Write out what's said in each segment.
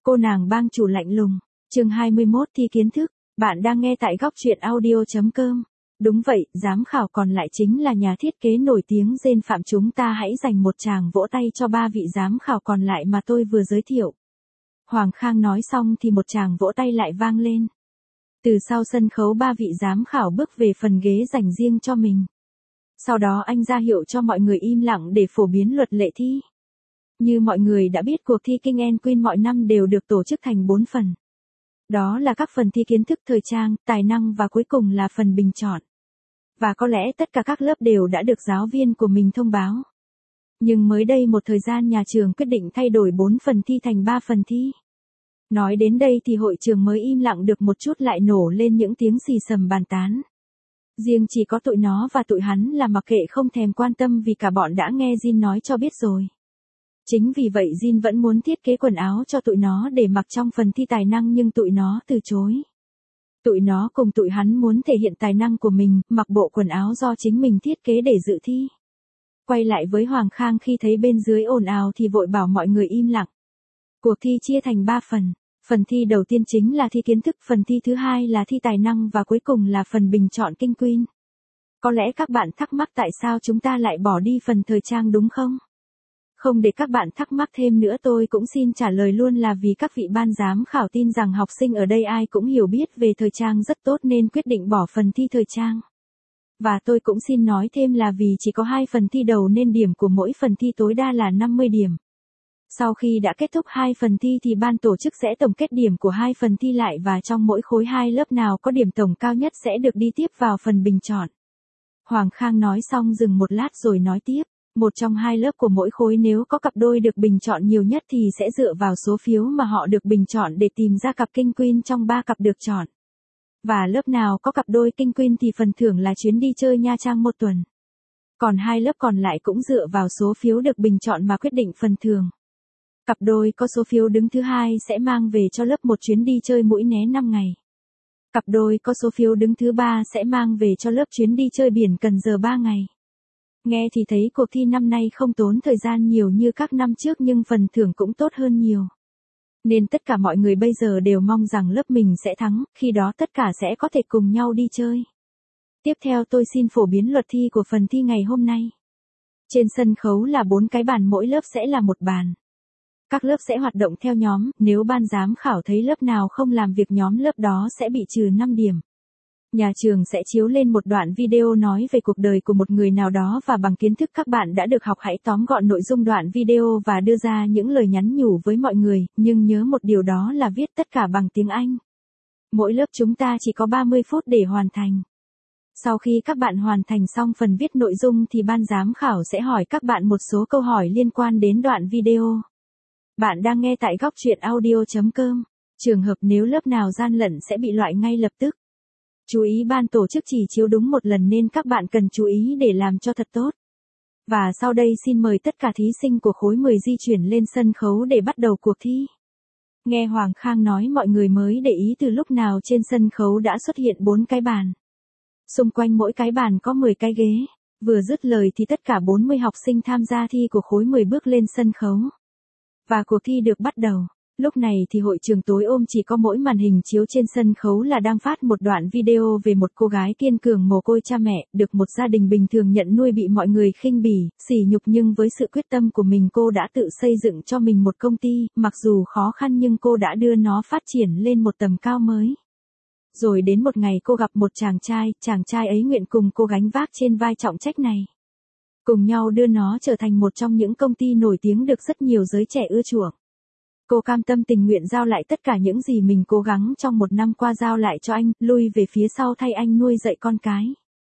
Cô nàng bang chủ lạnh lùng. Chương 21 thi kiến thức. Bạn đang nghe tại góc truyện audio.com. Đúng vậy, giám khảo còn lại chính là nhà thiết kế nổi tiếng Jane Phạm, chúng ta hãy dành một tràng vỗ tay cho 3 vị giám khảo còn lại mà tôi vừa giới thiệu. Hoàng Khang nói xong thì một tràng vỗ tay lại vang lên. Từ sau sân khấu 3 vị giám khảo bước về phần ghế dành riêng cho mình. Sau đó anh ra hiệu cho mọi người im lặng để phổ biến luật lệ thi. Như mọi người đã biết, cuộc thi King and Queen mọi năm đều được tổ chức thành 4 phần. Đó là các phần thi kiến thức, thời trang, tài năng và cuối cùng là phần bình chọn. Và có lẽ tất cả các lớp đều đã được giáo viên của mình thông báo. Nhưng mới đây một thời gian nhà trường quyết định thay đổi 4 phần thi thành 3 phần thi. Nói đến đây thì hội trường mới im lặng được một chút lại nổ lên những tiếng xì xầm bàn tán. Riêng chỉ có tụi nó và tụi hắn là mặc kệ không thèm quan tâm vì cả bọn đã nghe Jin nói cho biết rồi. Chính vì vậy Jin vẫn muốn thiết kế quần áo cho tụi nó để mặc trong phần thi tài năng nhưng tụi nó từ chối. Tụi nó cùng tụi hắn muốn thể hiện tài năng của mình, mặc bộ quần áo do chính mình thiết kế để dự thi. Quay lại với Hoàng Khang khi thấy bên dưới ồn ào thì vội bảo mọi người im lặng. Cuộc thi chia thành 3 phần. Phần thi đầu tiên chính là thi kiến thức, phần thi thứ hai là thi tài năng và cuối cùng là phần bình chọn King Queen. Có lẽ các bạn thắc mắc tại sao chúng ta lại bỏ đi phần thời trang đúng không? Không để các bạn thắc mắc thêm nữa, tôi cũng xin trả lời luôn là vì các vị ban giám khảo tin rằng học sinh ở đây ai cũng hiểu biết về thời trang rất tốt nên quyết định bỏ phần thi thời trang. Và tôi cũng xin nói thêm là vì chỉ có 2 phần thi đầu nên điểm của mỗi phần thi tối đa là 50 điểm. Sau khi đã kết thúc 2 phần thi thì ban tổ chức sẽ tổng kết điểm của 2 phần thi lại và trong mỗi khối 2 lớp nào có điểm tổng cao nhất sẽ được đi tiếp vào phần bình chọn. Hoàng Khang nói xong dừng một lát rồi nói tiếp. Một trong 2 lớp của mỗi khối nếu có cặp đôi được bình chọn nhiều nhất thì sẽ dựa vào số phiếu mà họ được bình chọn để tìm ra cặp King Queen trong 3 cặp được chọn. Và lớp nào có cặp đôi King Queen thì phần thưởng là chuyến đi chơi Nha Trang 1 tuần. Còn 2 lớp còn lại cũng dựa vào số phiếu được bình chọn mà quyết định phần thưởng. Cặp đôi có số phiếu đứng thứ 2 sẽ mang về cho lớp một chuyến đi chơi Mũi Né 5 ngày. Cặp đôi có số phiếu đứng thứ 3 sẽ mang về cho lớp chuyến đi chơi biển Cần Giờ 3 ngày. Nghe thì thấy cuộc thi năm nay không tốn thời gian nhiều như các năm trước nhưng phần thưởng cũng tốt hơn nhiều. Nên tất cả mọi người bây giờ đều mong rằng lớp mình sẽ thắng, khi đó tất cả sẽ có thể cùng nhau đi chơi. Tiếp theo tôi xin phổ biến luật thi của phần thi ngày hôm nay. Trên sân khấu là 4 cái bàn, mỗi lớp sẽ là một bàn. Các lớp sẽ hoạt động theo nhóm, nếu ban giám khảo thấy lớp nào không làm việc nhóm lớp đó sẽ bị trừ 5 điểm. Nhà trường sẽ chiếu lên một đoạn video nói về cuộc đời của một người nào đó và bằng kiến thức các bạn đã được học hãy tóm gọn nội dung đoạn video và đưa ra những lời nhắn nhủ với mọi người, nhưng nhớ một điều đó là viết tất cả bằng tiếng Anh. Mỗi lớp chúng ta chỉ có 30 phút để hoàn thành. Sau khi các bạn hoàn thành xong phần viết nội dung thì ban giám khảo sẽ hỏi các bạn một số câu hỏi liên quan đến đoạn video. Bạn đang nghe tại góc truyện audio.com. Trường hợp nếu lớp nào gian lận sẽ bị loại ngay lập tức. Chú ý ban tổ chức chỉ chiếu đúng một lần nên các bạn cần chú ý để làm cho thật tốt. Và sau đây xin mời tất cả thí sinh của khối 10 di chuyển lên sân khấu để bắt đầu cuộc thi. Nghe Hoàng Khang nói mọi người mới để ý từ lúc nào trên sân khấu đã xuất hiện 4 cái bàn. Xung quanh mỗi cái bàn có 10 cái ghế. Vừa dứt lời thì tất cả 40 học sinh tham gia thi của khối 10 bước lên sân khấu. Và cuộc thi được bắt đầu. Lúc này thì hội trường tối ôm chỉ có mỗi màn hình chiếu trên sân khấu là đang phát một đoạn video về một cô gái kiên cường mồ côi cha mẹ, được một gia đình bình thường nhận nuôi bị mọi người khinh bỉ, sỉ nhục nhưng với sự quyết tâm của mình cô đã tự xây dựng cho mình một công ty, mặc dù khó khăn nhưng cô đã đưa nó phát triển lên một tầm cao mới. Rồi đến một ngày cô gặp một chàng trai ấy nguyện cùng cô gánh vác trên vai trọng trách này. Cùng nhau đưa nó trở thành một trong những công ty nổi tiếng được rất nhiều giới trẻ ưa chuộng. Cô cam tâm tình nguyện giao lại tất cả những gì mình cố gắng trong 1 năm qua giao lại cho anh, lui về phía sau thay anh nuôi dạy con cái.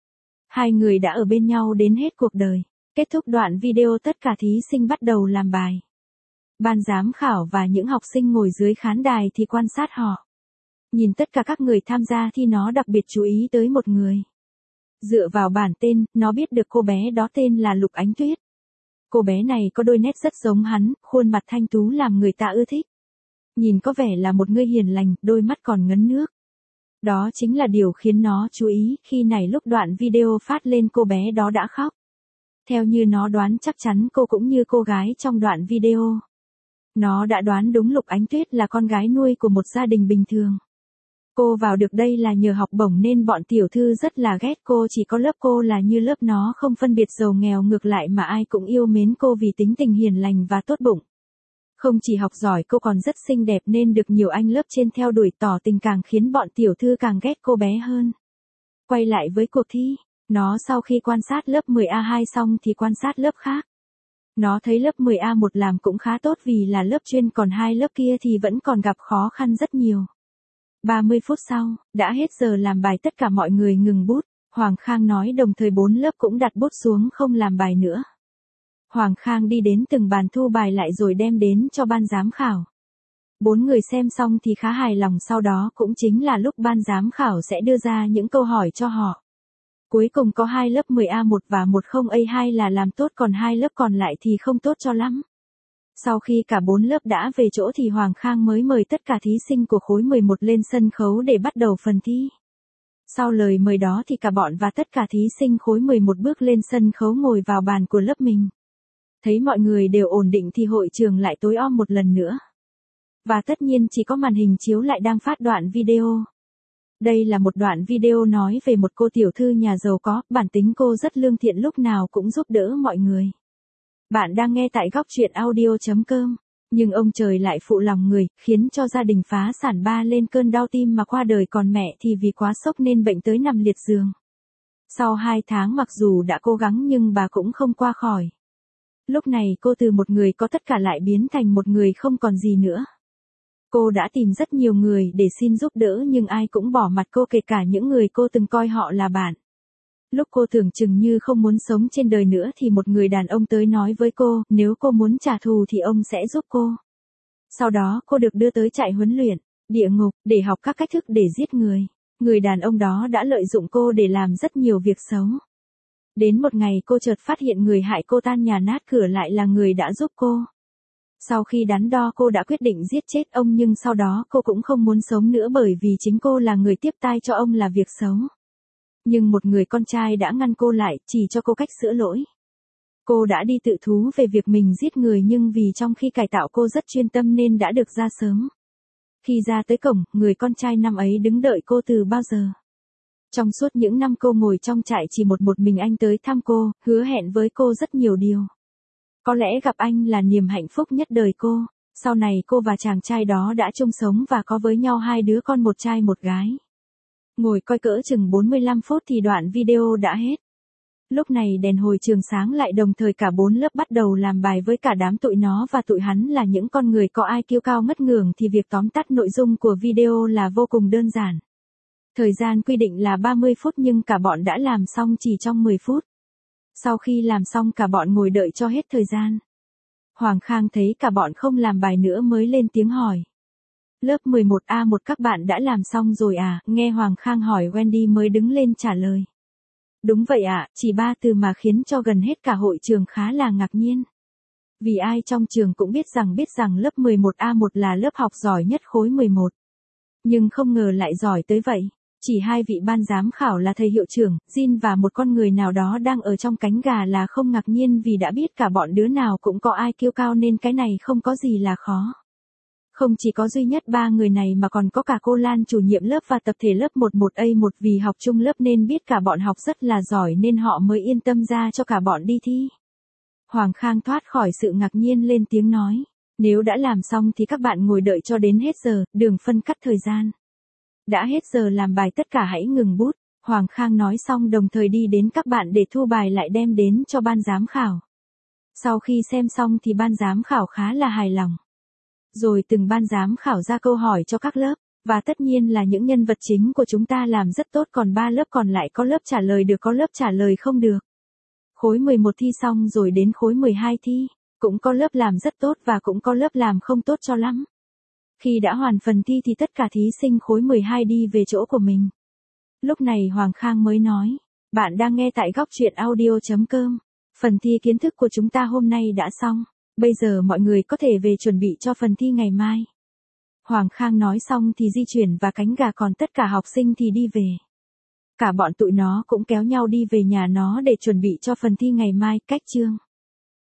2 người đã ở bên nhau đến hết cuộc đời. Kết thúc đoạn video tất cả thí sinh bắt đầu làm bài. Ban giám khảo và những học sinh ngồi dưới khán đài thì quan sát họ. Nhìn tất cả các người tham gia thì nó đặc biệt chú ý tới một người. Dựa vào bản tên, nó biết được cô bé đó tên là Lục Ánh Tuyết. Cô bé này có đôi nét rất giống hắn, khuôn mặt thanh tú làm người ta ưa thích. Nhìn có vẻ là một người hiền lành, đôi mắt còn ngấn nước. Đó chính là điều khiến nó chú ý, khi này lúc đoạn video phát lên cô bé đó đã khóc. Theo như nó đoán chắc chắn cô cũng như cô gái trong đoạn video. Nó đã đoán đúng Lục Ánh Tuyết là con gái nuôi của một gia đình bình thường. Cô vào được đây là nhờ học bổng nên bọn tiểu thư rất là ghét cô, chỉ có lớp cô là như lớp nó không phân biệt giàu nghèo, ngược lại mà ai cũng yêu mến cô vì tính tình hiền lành và tốt bụng. Không chỉ học giỏi, cô còn rất xinh đẹp nên được nhiều anh lớp trên theo đuổi tỏ tình, càng khiến bọn tiểu thư càng ghét cô bé hơn. Quay lại với cuộc thi, nó sau khi quan sát lớp 10A2 xong thì quan sát lớp khác. Nó thấy lớp 10A1 làm cũng khá tốt vì là lớp chuyên, còn hai lớp kia thì vẫn còn gặp khó khăn rất nhiều. 30 phút sau, đã hết giờ làm bài, tất cả mọi người ngừng bút. Hoàng Khang nói đồng thời 4 lớp cũng đặt bút xuống không làm bài nữa. Hoàng Khang đi đến từng bàn thu bài lại rồi đem đến cho ban giám khảo. 4 người xem xong thì khá hài lòng, sau đó cũng chính là lúc ban giám khảo sẽ đưa ra những câu hỏi cho họ. Cuối cùng có 2 lớp 10A1 và 10A2 là làm tốt, còn 2 lớp còn lại thì không tốt cho lắm. Sau khi cả 4 lớp đã về chỗ thì Hoàng Khang mới mời tất cả thí sinh của khối 11 lên sân khấu để bắt đầu phần thi. Sau lời mời đó thì cả bọn và tất cả thí sinh khối 11 bước lên sân khấu ngồi vào bàn của lớp mình. Thấy mọi người đều ổn định thì hội trường lại tối om một lần nữa. Và tất nhiên chỉ có màn hình chiếu lại đang phát đoạn video. Đây là một đoạn video nói về một cô tiểu thư nhà giàu có, bản tính cô rất lương thiện, lúc nào cũng giúp đỡ mọi người. Bạn đang nghe tại góc truyện audio.com. Nhưng ông trời lại phụ lòng người, khiến cho gia đình phá sản, ba lên cơn đau tim mà qua đời, còn mẹ thì vì quá sốc nên bệnh tới nằm liệt giường. Sau 2 tháng mặc dù đã cố gắng nhưng bà cũng không qua khỏi. Lúc này cô từ một người có tất cả lại biến thành một người không còn gì nữa. Cô đã tìm rất nhiều người để xin giúp đỡ nhưng ai cũng bỏ mặt cô, kể cả những người cô từng coi họ là bạn. Lúc cô tưởng chừng như không muốn sống trên đời nữa thì một người đàn ông tới nói với cô, nếu cô muốn trả thù thì ông sẽ giúp cô. Sau đó cô được đưa tới trại huấn luyện, địa ngục, để học các cách thức để giết người. Người đàn ông đó đã lợi dụng cô để làm rất nhiều việc xấu. Đến một ngày cô chợt phát hiện người hại cô tan nhà nát cửa lại là người đã giúp cô. Sau khi đắn đo cô đã quyết định giết chết ông, nhưng sau đó cô cũng không muốn sống nữa bởi vì chính cô là người tiếp tay cho ông là việc xấu. Nhưng một người con trai đã ngăn cô lại, chỉ cho cô cách sửa lỗi. Cô đã đi tự thú về việc mình giết người, nhưng vì trong khi cải tạo cô rất chuyên tâm nên đã được ra sớm. Khi ra tới cổng, người con trai năm ấy đứng đợi cô từ bao giờ. Trong suốt những năm cô ngồi trong trại chỉ một mình anh tới thăm cô, hứa hẹn với cô rất nhiều điều. Có lẽ gặp anh là niềm hạnh phúc nhất đời cô. Sau này cô và chàng trai đó đã chung sống và có với nhau 2 đứa con, một trai một gái. Ngồi coi cỡ chừng 45 phút thì đoạn video đã hết. Lúc này đèn hồi trường sáng lại, đồng thời cả 4 lớp bắt đầu làm bài với cả đám tụi nó và tụi hắn là những con người có ai kiêu cao ngất ngưởng, thì việc tóm tắt nội dung của video là vô cùng đơn giản. Thời gian quy định là 30 phút nhưng cả bọn đã làm xong chỉ trong 10 phút. Sau khi làm xong cả bọn ngồi đợi cho hết thời gian. Hoàng Khang thấy cả bọn không làm bài nữa mới lên tiếng hỏi. Lớp 11A1 các bạn đã làm xong rồi à? Nghe Hoàng Khang hỏi Wendy mới đứng lên trả lời. Đúng vậy ạ, chỉ 3 từ mà khiến cho gần hết cả hội trường khá là ngạc nhiên. Vì ai trong trường cũng biết rằng lớp 11A1 là lớp học giỏi nhất khối 11. Nhưng không ngờ lại giỏi tới vậy. Chỉ 2 vị ban giám khảo là thầy hiệu trưởng, Jin và một con người nào đó đang ở trong cánh gà là không ngạc nhiên, vì đã biết cả bọn đứa nào cũng có ai kiêu cao nên cái này không có gì là khó. Không chỉ có duy nhất 3 người này mà còn có cả cô Lan chủ nhiệm lớp và tập thể lớp 11A1, vì học chung lớp nên biết cả bọn học rất là giỏi nên họ mới yên tâm ra cho cả bọn đi thi. Hoàng Khang thoát khỏi sự ngạc nhiên lên tiếng nói. Nếu đã làm xong thì các bạn ngồi đợi cho đến hết giờ, đừng phân cắt thời gian. Đã hết giờ làm bài tất cả hãy ngừng bút. Hoàng Khang nói xong đồng thời đi đến các bạn để thu bài lại đem đến cho ban giám khảo. Sau khi xem xong thì ban giám khảo khá là hài lòng. Rồi từng ban giám khảo ra câu hỏi cho các lớp, và tất nhiên là những nhân vật chính của chúng ta làm rất tốt, còn 3 lớp còn lại có lớp trả lời được, có lớp trả lời không được. Khối 11 thi xong rồi đến khối 12 thi, cũng có lớp làm rất tốt và cũng có lớp làm không tốt cho lắm. Khi đã hoàn phần thi thì tất cả thí sinh khối 12 đi về chỗ của mình. Lúc này Hoàng Khang mới nói, bạn đang nghe tại góc truyện audio.com. Phần thi kiến thức của chúng ta hôm nay đã xong. Bây giờ mọi người có thể về chuẩn bị cho phần thi ngày mai. Hoàng Khang nói xong thì di chuyển và cánh gà, còn tất cả học sinh thì đi về. Cả bọn tụi nó cũng kéo nhau đi về nhà nó để chuẩn bị cho phần thi ngày mai. Cách chương